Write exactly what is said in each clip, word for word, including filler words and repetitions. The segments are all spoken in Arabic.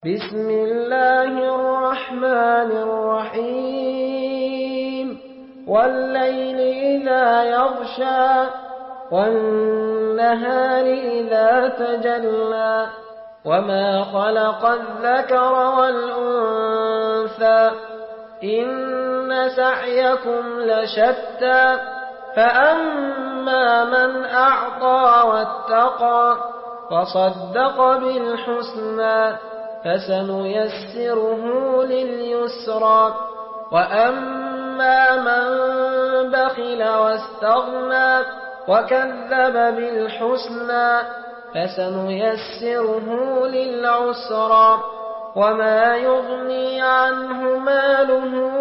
بسم الله الرحمن الرحيم والليل إذا يغشى والنهار إذا تجلى وما خلق الذكر والأنثى إن سعيكم لشتى فأما من أعطى واتقى وصدق بالحسنى فسنيسره لليسرى وأما من بخل واستغنى وكذب بالحسنى فسنيسره للعسرى وما يغني عنه ماله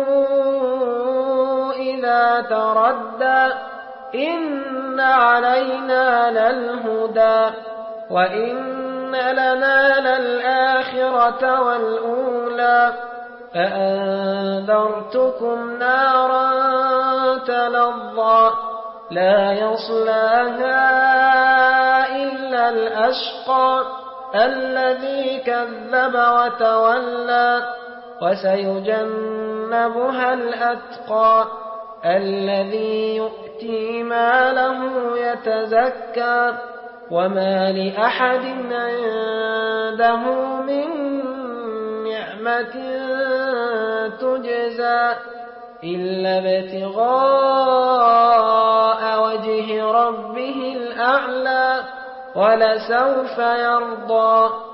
إذا تردى إن علينا للهدى وإن لنا للآخرة والأولى فأنذرتكم نارا تلظى لا يصلاها إلا الأشقى الذي كذب وتولى وسيجنبها الأتقى الذي يؤتي ماله يتزكى وما لأحد عنده من نعمة تجزى إلا ابتغاء وجه ربه الأعلى ولسوف يرضى